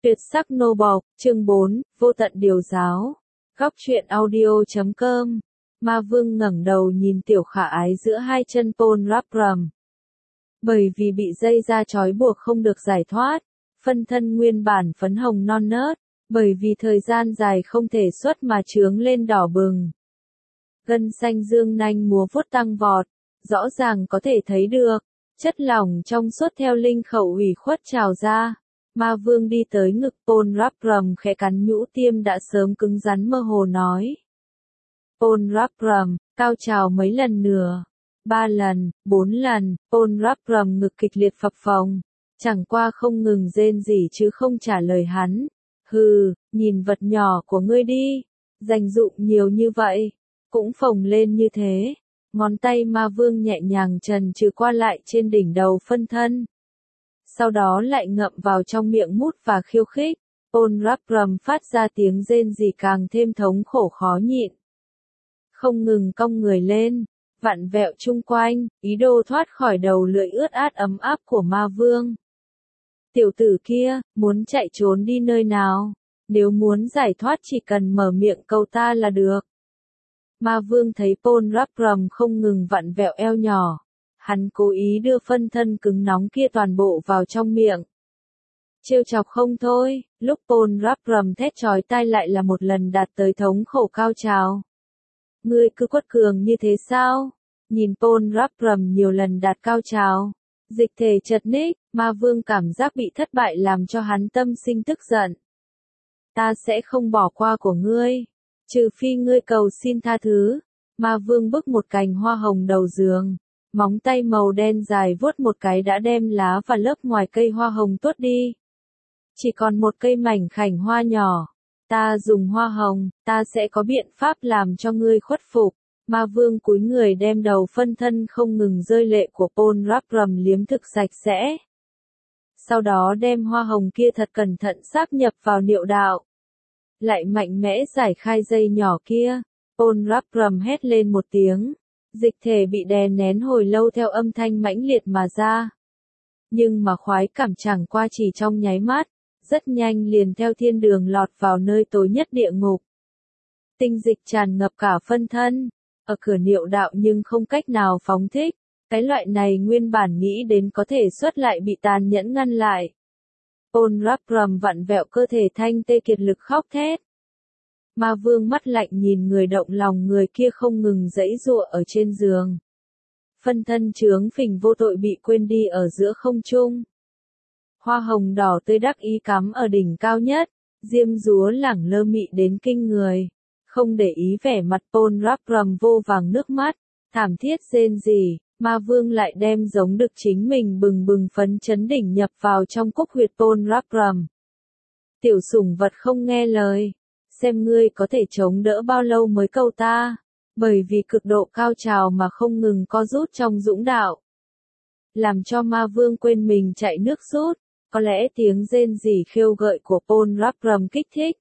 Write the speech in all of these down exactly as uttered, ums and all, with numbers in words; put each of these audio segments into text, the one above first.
Tuyệt sắc nô bộc, chương bốn, vô tận điều giáo. Góc truyện audio chấm com. Ma Vương ngẩng đầu nhìn tiểu khả ái giữa hai chân Paul Rapram. Bởi vì bị dây da trói buộc không được giải thoát, phân thân nguyên bản phấn hồng non nớt, bởi vì thời gian dài không thể xuất mà chướng lên đỏ bừng. Gân xanh dương nanh múa vuốt tăng vọt, rõ ràng có thể thấy được, chất lỏng trong suốt theo linh khẩu ủy khuất trào ra. Ma Vương đi tới ngực Paul Rapram khẽ cắn nhũ tiêm đã sớm cứng rắn mơ hồ nói. Paul Rapram, cao trào mấy lần nữa. Ba lần, bốn lần, Paul Rapram ngực kịch liệt phập phồng. Chẳng qua không ngừng rên rỉ chứ không trả lời hắn. Hừ, nhìn vật nhỏ của ngươi đi. Dành dụm nhiều như vậy. Cũng phồng lên như thế. Ngón tay Ma Vương nhẹ nhàng trần trừ qua lại trên đỉnh đầu phân thân. Sau đó lại ngậm vào trong miệng mút và khiêu khích. Paul Rapram phát ra tiếng rên rỉ càng thêm thống khổ khó nhịn. Không ngừng cong người lên, vặn vẹo chung quanh, ý đồ thoát khỏi đầu lưỡi ướt át ấm áp của Ma Vương. Tiểu tử kia, muốn chạy trốn đi nơi nào? Nếu muốn giải thoát chỉ cần mở miệng cầu ta là được. Ma Vương thấy Paul Rapram không ngừng vặn vẹo eo nhỏ. Hắn cố ý đưa phân thân cứng nóng kia toàn bộ vào trong miệng. Trêu chọc không thôi, lúc Paul Rapram thét chói tai lại là một lần đạt tới thống khổ cao trào. Ngươi cứ quật cường như thế sao? Nhìn Paul Rapram nhiều lần đạt cao trào. Dịch thể chật ních, Ma Vương cảm giác bị thất bại làm cho hắn tâm sinh tức giận. Ta sẽ không bỏ qua của ngươi. Trừ phi ngươi cầu xin tha thứ. Ma Vương bức một cành hoa hồng đầu giường. Móng tay màu đen dài vuốt một cái đã đem lá và lớp ngoài cây hoa hồng tuốt đi. Chỉ còn một cây mảnh khảnh hoa nhỏ. Ta dùng hoa hồng, ta sẽ có biện pháp làm cho ngươi khuất phục. Ma Vương cúi người đem đầu phân thân không ngừng rơi lệ của Paul Rapram liếm thực sạch sẽ. Sau đó đem hoa hồng kia thật cẩn thận sáp nhập vào niệu đạo. Lại mạnh mẽ giải khai dây nhỏ kia. Paul Rapram hét lên một tiếng. Dịch thể bị đè nén hồi lâu theo âm thanh mãnh liệt mà ra. Nhưng mà khoái cảm chẳng qua chỉ trong nháy mắt, rất nhanh liền theo thiên đường lọt vào nơi tối nhất địa ngục. Tinh dịch tràn ngập cả phân thân, ở cửa niệu đạo nhưng không cách nào phóng thích, cái loại này nguyên bản nghĩ đến có thể xuất lại bị tàn nhẫn ngăn lại. Paul Rapram vặn vẹo cơ thể thanh tê kiệt lực khóc thét. Ma Vương mắt lạnh nhìn người động lòng người kia không ngừng giãy giụa ở trên giường. Phân thân chướng phình vô tội bị quên đi ở giữa không trung. Hoa hồng đỏ tươi đắc ý cắm ở đỉnh cao nhất, diêm dúa lẳng lơ mị đến kinh người. Không để ý vẻ mặt Paul Rapram vô vàng nước mắt, thảm thiết rên rỉ, Ma Vương lại đem giống được chính mình bừng bừng phấn chấn đỉnh nhập vào trong cúc huyệt Paul Rapram. Tiểu sủng vật không nghe lời. Xem ngươi có thể chống đỡ bao lâu mới câu ta, bởi vì cực độ cao trào mà không ngừng co rút trong dũng đạo. Làm cho Ma Vương quên mình chạy nước rút, có lẽ tiếng rên rỉ khêu gợi của Paul Rapram kích thích.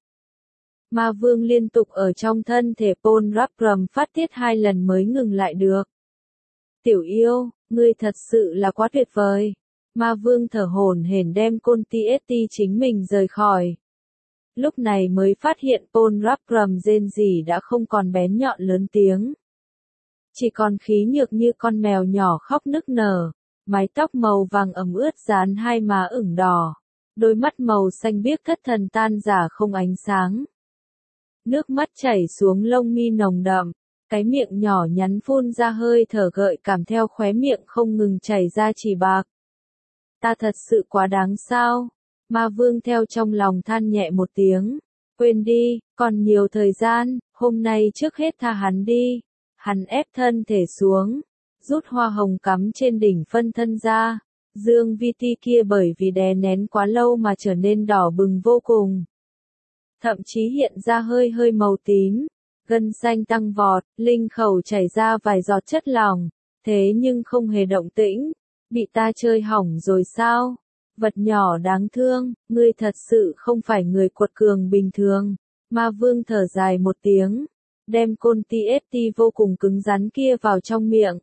Ma Vương liên tục ở trong thân thể Paul Rapram phát tiết hai lần mới ngừng lại được. Tiểu yêu, ngươi thật sự là quá tuyệt vời. Ma Vương thở hổn hển đem côn ti ét ti chính mình rời khỏi. Lúc này mới phát hiện Paul Rapram rên rỉ đã không còn bén nhọn lớn tiếng. Chỉ còn khí nhược như con mèo nhỏ khóc nức nở, mái tóc màu vàng ẩm ướt dán hai má ửng đỏ, đôi mắt màu xanh biếc thất thần tan rã không ánh sáng. Nước mắt chảy xuống lông mi nồng đậm, cái miệng nhỏ nhắn phun ra hơi thở gợi cảm theo khóe miệng không ngừng chảy ra chỉ bạc. Ta thật sự quá đáng sao? Ma Vương theo trong lòng than nhẹ một tiếng. Quên đi, còn nhiều thời gian, hôm nay trước hết tha hắn đi. Hắn ép thân thể xuống, rút hoa hồng cắm trên đỉnh phân thân ra. Dương vi ti kia bởi vì đè nén quá lâu mà trở nên đỏ bừng vô cùng. Thậm chí hiện ra hơi hơi màu tím, gân xanh tăng vọt, linh khẩu chảy ra vài giọt chất lỏng. Thế nhưng không hề động tĩnh, bị ta chơi hỏng rồi sao? Vật nhỏ đáng thương, ngươi thật sự không phải người quật cường bình thường. Ma Vương thở dài một tiếng, đem côn ti ét ti vô cùng cứng rắn kia vào trong miệng.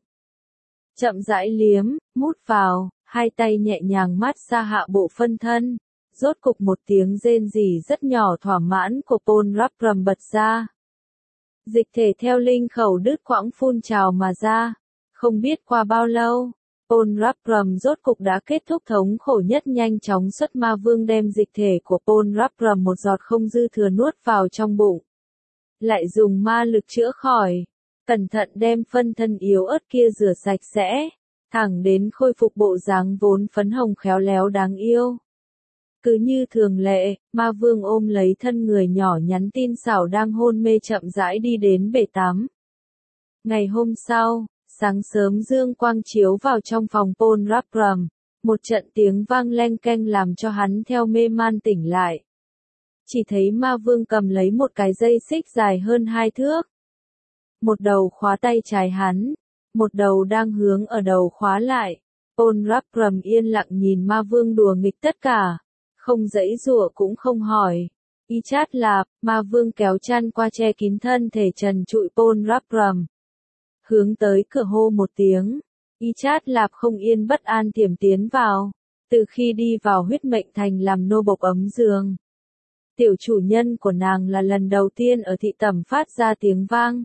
Chậm rãi liếm, mút vào, hai tay nhẹ nhàng mát xa hạ bộ phân thân, rốt cục một tiếng rên rỉ rất nhỏ thỏa mãn của Paul Rapram bật ra. Dịch thể theo linh khẩu đứt quãng phun trào mà ra. Không biết qua bao lâu, Paul Rapram rốt cục đã kết thúc thống khổ nhất, nhanh chóng xuất ma vương đem dịch thể của Paul Rapram một giọt không dư thừa nuốt vào trong bụng. Lại dùng ma lực chữa khỏi, cẩn thận đem phân thân yếu ớt kia rửa sạch sẽ, thẳng đến khôi phục bộ dáng vốn phấn hồng khéo léo đáng yêu. Cứ như thường lệ, ma vương ôm lấy thân người nhỏ nhắn tinh xảo đang hôn mê chậm rãi đi đến bể tắm. Ngày hôm sau, sáng sớm dương quang chiếu vào trong phòng Paul Rapram, một trận tiếng vang leng keng làm cho hắn theo mê man tỉnh lại. Chỉ thấy ma vương cầm lấy một cái dây xích dài hơn hai thước. Một đầu khóa tay trái hắn, một đầu đang hướng ở đầu khóa lại. Paul Rapram yên lặng nhìn ma vương đùa nghịch tất cả, không giãy giụa cũng không hỏi. Y chát lạp, ma vương kéo chăn qua che kín thân thể trần trụi Paul Rapram. Hướng tới cửa hô một tiếng, Y chát lạp không yên bất an tiềm tiến vào, từ khi đi vào huyết mệnh thành làm nô bộc ấm giường. Tiểu chủ nhân của nàng là lần đầu tiên ở thị tẩm phát ra tiếng vang.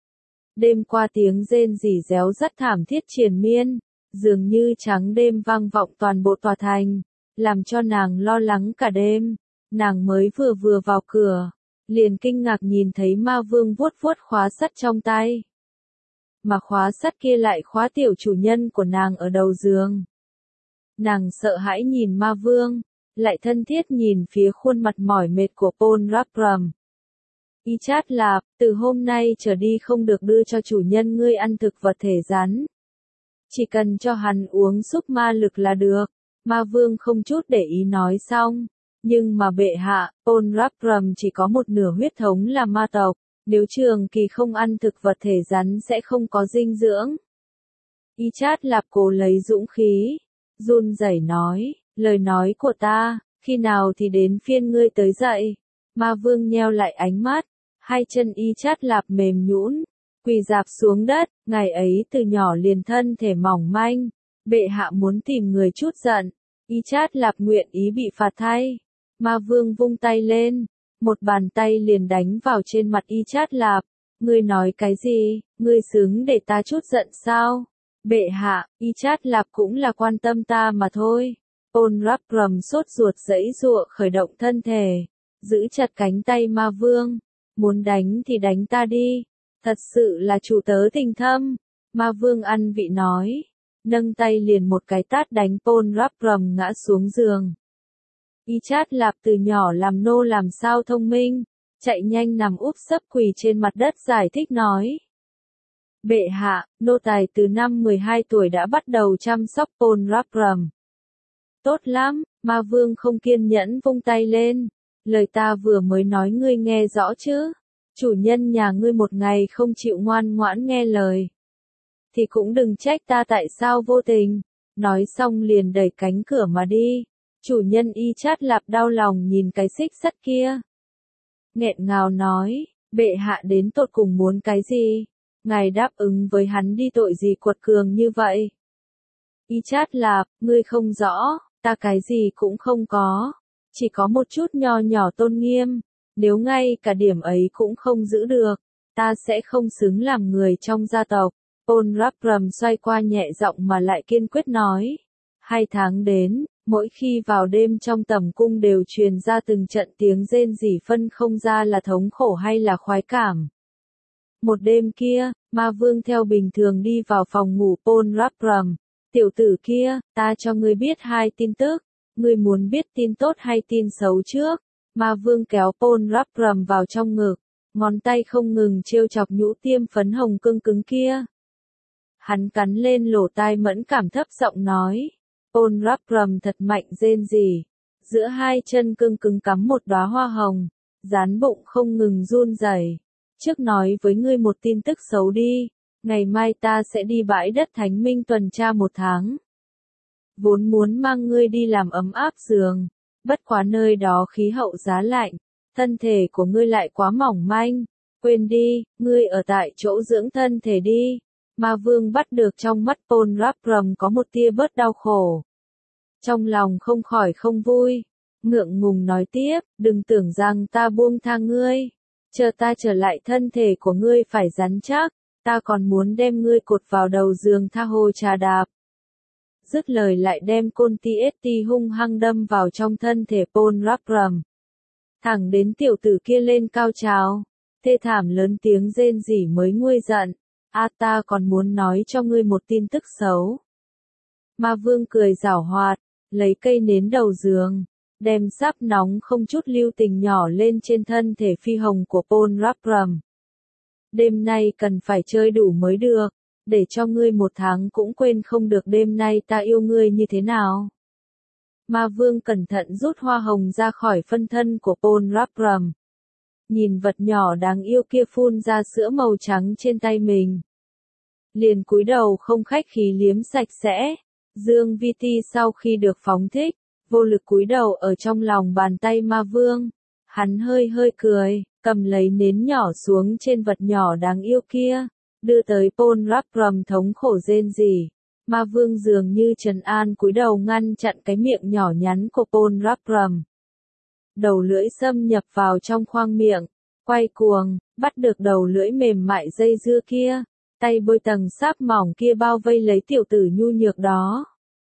Đêm qua tiếng rên rỉ réo rất thảm thiết triền miên, dường như trắng đêm vang vọng toàn bộ tòa thành, làm cho nàng lo lắng cả đêm. Nàng mới vừa vừa vào cửa, liền kinh ngạc nhìn thấy ma vương vuốt vuốt khóa sắt trong tay. Mà khóa sắt kia lại khóa tiểu chủ nhân của nàng ở đầu giường. Nàng sợ hãi nhìn ma vương, lại thân thiết nhìn phía khuôn mặt mỏi mệt của Paul Rapram. Y chát lạp, từ hôm nay trở đi không được đưa cho chủ nhân ngươi ăn thực vật thể rắn. Chỉ cần cho hắn uống súp ma lực là được. Ma vương không chút để ý nói xong. Nhưng mà bệ hạ, Paul Rapram chỉ có một nửa huyết thống là ma tộc. Nếu trường kỳ không ăn thực vật thể rắn sẽ không có dinh dưỡng. Y chát lạp cố lấy dũng khí, run rẩy nói, lời nói của ta, khi nào thì đến phiên ngươi tới dậy. Ma vương nheo lại ánh mắt, hai chân Y chát lạp mềm nhũn, quỳ rạp xuống đất. Ngày ấy từ nhỏ liền thân thể mỏng manh, bệ hạ muốn tìm người chút giận, Y chát lạp nguyện ý bị phạt thay. Ma vương vung tay lên, một bàn tay liền đánh vào trên mặt Y chát lạp. Ngươi nói cái gì, ngươi xứng để ta chút giận sao? Bệ hạ, Y chát lạp cũng là quan tâm ta mà thôi. Paul Rapram sốt ruột giãy giụa khởi động thân thể, giữ chặt cánh tay ma vương. Muốn đánh thì đánh ta đi, thật sự là chủ tớ tình thâm. Ma vương ăn vị nói, nâng tay liền một cái tát đánh Paul Rapram ngã xuống giường. Y chát lạp từ nhỏ làm nô làm sao thông minh, chạy nhanh nằm úp sấp quỳ trên mặt đất giải thích nói. Bệ hạ, nô tài từ năm mười hai tuổi đã bắt đầu chăm sóc Paul Rapram. Tốt lắm, ma vương không kiên nhẫn vung tay lên. Lời ta vừa mới nói ngươi nghe rõ chứ? Chủ nhân nhà ngươi một ngày không chịu ngoan ngoãn nghe lời, thì cũng đừng trách ta tại sao vô tình. Nói xong liền đẩy cánh cửa mà đi. Chủ nhân Y chát lạp đau lòng nhìn cái xích sắt kia, nghẹn ngào nói, bệ hạ đến tột cùng muốn cái gì? Ngài đáp ứng với hắn đi tội gì quật cường như vậy? Y chát lạp, ngươi không rõ, ta cái gì cũng không có, chỉ có một chút nho nhỏ tôn nghiêm. Nếu ngay cả điểm ấy cũng không giữ được, ta sẽ không xứng làm người trong gia tộc. Paul Rapram xoay qua nhẹ giọng mà lại kiên quyết nói. Hai tháng đến, mỗi khi vào đêm trong tầm cung đều truyền ra từng trận tiếng rên rỉ phân không ra là thống khổ hay là khoái cảm. Một đêm kia, ma vương theo bình thường đi vào phòng ngủ Paul Rapram. Tiểu tử kia, ta cho ngươi biết hai tin tức. Ngươi muốn biết tin tốt hay tin xấu trước? Ma vương kéo Paul Rapram vào trong ngực, ngón tay không ngừng trêu chọc nhũ tiêm phấn hồng cưng cứng kia. Hắn cắn lên lỗ tai mẫn cảm thấp giọng nói. Paul Rapram thật mạnh rên rỉ, giữa hai chân cưng cứng cắm một đóa hoa hồng, dán bụng không ngừng run rẩy. Trước nói với ngươi một tin tức xấu đi, ngày mai ta sẽ đi bãi đất Thánh Minh tuần tra một tháng. Vốn muốn mang ngươi đi làm ấm áp giường, bất quá nơi đó khí hậu giá lạnh, thân thể của ngươi lại quá mỏng manh, quên đi, ngươi ở tại chỗ dưỡng thân thể đi. Ma vương bắt được trong mắt Paul Rapram có một tia bớt đau khổ. Trong lòng không khỏi không vui, ngượng ngùng nói tiếp, đừng tưởng rằng ta buông tha ngươi. Chờ ta trở lại thân thể của ngươi phải rắn chắc, ta còn muốn đem ngươi cột vào đầu giường tha hồ trà đạp. Dứt lời lại đem côn ti ét ti hung hăng đâm vào trong thân thể Paul Rubram. Thẳng đến tiểu tử kia lên cao trào, thê thảm lớn tiếng rên rỉ mới nguôi giận. A ta còn muốn nói cho ngươi một tin tức xấu. Ma vương cười giảo hoạt, lấy cây nến đầu giường, đem sáp nóng không chút lưu tình nhỏ lên trên thân thể phi hồng của Paul Rubram. Đêm nay cần phải chơi đủ mới được, để cho ngươi một tháng cũng quên không được đêm nay ta yêu ngươi như thế nào. Ma vương cẩn thận rút hoa hồng ra khỏi phân thân của Paul Rubram. Nhìn vật nhỏ đáng yêu kia phun ra sữa màu trắng trên tay mình. Liền cúi đầu không khách khí liếm sạch sẽ. Dương Vi Ti sau khi được phóng thích, vô lực cúi đầu ở trong lòng bàn tay ma vương. Hắn hơi hơi cười, cầm lấy nến nhỏ xuống trên vật nhỏ đáng yêu kia, đưa tới Paul Rubram thống khổ rên rỉ. Ma vương dường như trấn an cúi đầu ngăn chặn cái miệng nhỏ nhắn của Paul Rubram. Đầu lưỡi xâm nhập vào trong khoang miệng, quay cuồng, bắt được đầu lưỡi mềm mại dây dưa kia, tay bôi tầng sáp mỏng kia bao vây lấy tiểu tử nhu nhược đó.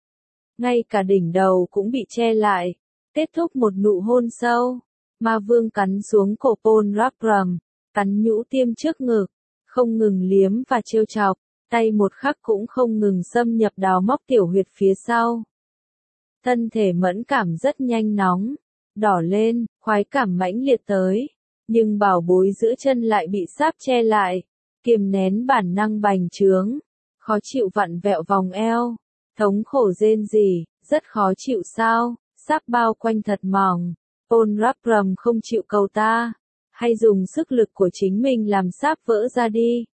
Ngay cả đỉnh đầu cũng bị che lại, kết thúc một nụ hôn sâu. Ma vương cắn xuống cổ Paul Rubram, cắn nhũ tiêm trước ngực, không ngừng liếm và trêu chọc, tay một khắc cũng không ngừng xâm nhập đào móc tiểu huyệt phía sau. Thân thể mẫn cảm rất nhanh nóng, đỏ lên, khoái cảm mãnh liệt tới, nhưng bảo bối giữa chân lại bị sáp che lại, kiềm nén bản năng bành trướng, khó chịu vặn vẹo vòng eo, thống khổ rên rỉ, rất khó chịu sao, sáp bao quanh thật mỏng. Paul Rubram không chịu cầu ta, hay dùng sức lực của chính mình làm sáp vỡ ra đi.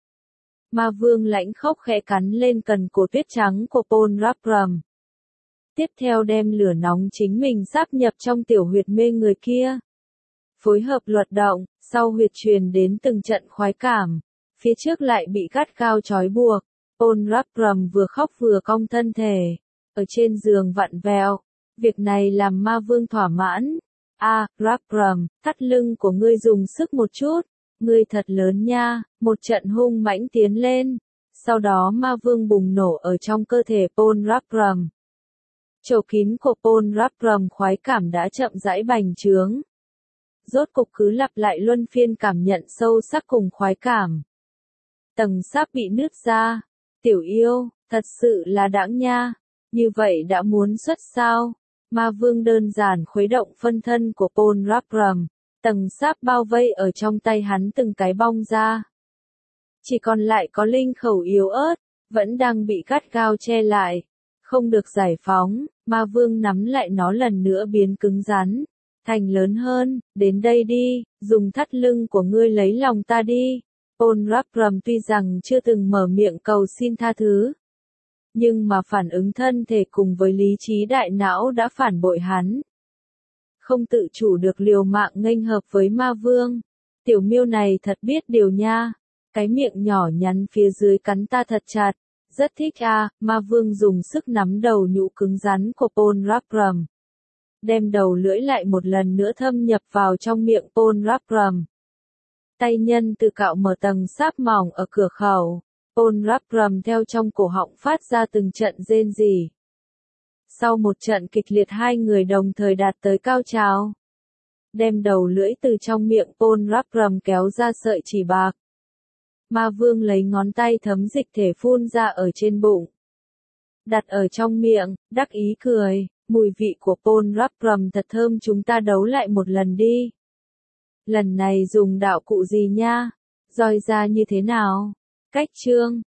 Ma vương lãnh khốc khẽ cắn lên cần cổ tuyết trắng của Paul Rubram. Tiếp theo đem lửa nóng chính mình sáp nhập trong tiểu huyệt mê người kia. Phối hợp luật động, sau huyệt truyền đến từng trận khoái cảm, phía trước lại bị gắt gao trói buộc. Paul Rubram vừa khóc vừa cong thân thể, ở trên giường vặn vẹo. Việc này làm ma vương thỏa mãn. A, à, Rubram, thắt lưng của ngươi dùng sức một chút, ngươi thật lớn nha, một trận hung mãnh tiến lên. Sau đó ma vương bùng nổ ở trong cơ thể Paul Rubram. Chầu kín của Paul Rubram khoái cảm đã chậm rãi bành trướng. Rốt cục cứ lặp lại luân phiên cảm nhận sâu sắc cùng khoái cảm. Tầng sáp bị nứt ra. Tiểu yêu, thật sự là đãng nha. Như vậy đã muốn xuất sao? Ma vương đơn giản khuấy động phân thân của Paul Rubram. Tầng sáp bao vây ở trong tay hắn từng cái bong ra. Chỉ còn lại có linh khẩu yếu ớt, vẫn đang bị gắt gao che lại. Không được giải phóng, ma vương nắm lại nó lần nữa biến cứng rắn. Thành lớn hơn, đến đây đi, dùng thắt lưng của ngươi lấy lòng ta đi. Paul Rubram tuy rằng chưa từng mở miệng cầu xin tha thứ, nhưng mà phản ứng thân thể cùng với lý trí đại não đã phản bội hắn. Không tự chủ được liều mạng nghênh hợp với ma vương. Tiểu miêu này thật biết điều nha. Cái miệng nhỏ nhắn phía dưới cắn ta thật chặt. Rất thích à, ma vương dùng sức nắm đầu nhũ cứng rắn của Paul Rubram. Đem đầu lưỡi lại một lần nữa thâm nhập vào trong miệng Paul Rubram. Tay nhân từ cạo mở tầng sáp mỏng ở cửa khẩu. Paul Rubram theo trong cổ họng phát ra từng trận rên rỉ. Sau một trận kịch liệt hai người đồng thời đạt tới cao trào. Đem đầu lưỡi từ trong miệng Paul Rubram kéo ra sợi chỉ bạc. Ma vương lấy ngón tay thấm dịch thể phun ra ở trên bụng. Đặt ở trong miệng, đắc ý cười, mùi vị của Paul Rubram thật thơm, chúng ta đấu lại một lần đi. Lần này dùng đạo cụ gì nha? Roi ra như thế nào? Cách chương